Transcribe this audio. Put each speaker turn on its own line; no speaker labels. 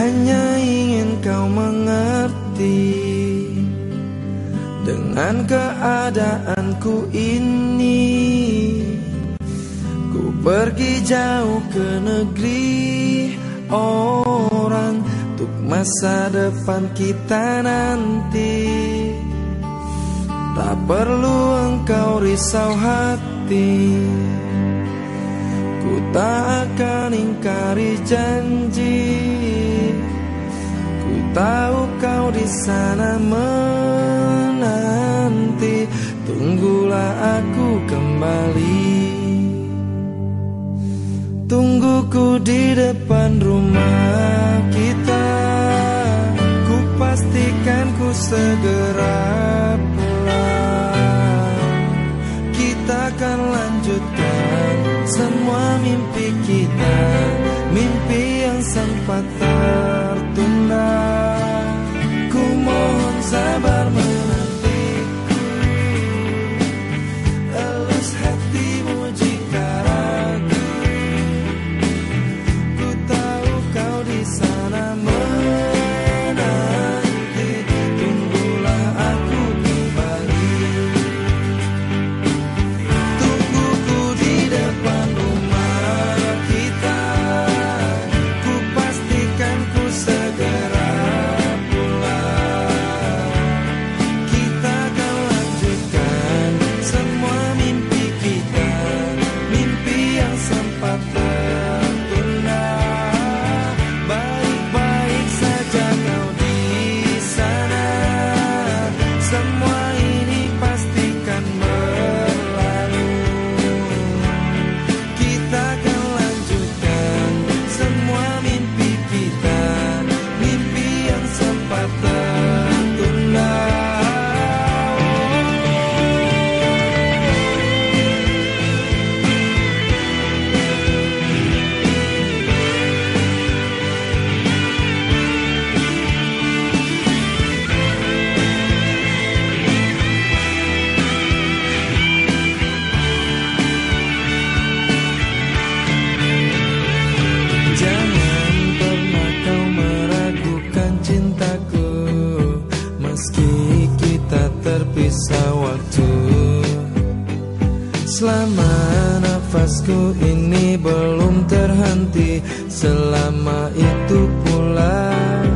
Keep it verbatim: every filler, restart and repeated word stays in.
hanya ingin kau mengerti dengan keadaanku ini. Ku pergi jauh ke negeri orang untuk masa depan kita nanti. Tak perlu engkau risau hati, ku tak akan ingkari janji. Ku tahu kau di sana menanti, tunggulah aku kembali. Tungguku di depan rumah kita, ku pastikan ku segera pulang. Kita akan lanjutkan semua mimpi kita, mimpi yang sempat tertunda. Ku mohon sabar menantiku, elus hatimu jika ragu. Ku tahu kau di sana menanti, tunggulah aku kembali. Tungguku di depan rumah kita, ku pastikan ku segera pulang. Kita akan lanjutkan semua mimpi kita, mimpi yang sempat tertunda. Baik-baik saja kau di sana, semua ini pastikan berlalu. Kita akan lanjutkan semua mimpi kita, mimpi yang sempat tertunda. Jangan pernah kau meragukan cintaku, meski kita terpisah waktu. Selama nafasku ini belum terhenti, selama itu pula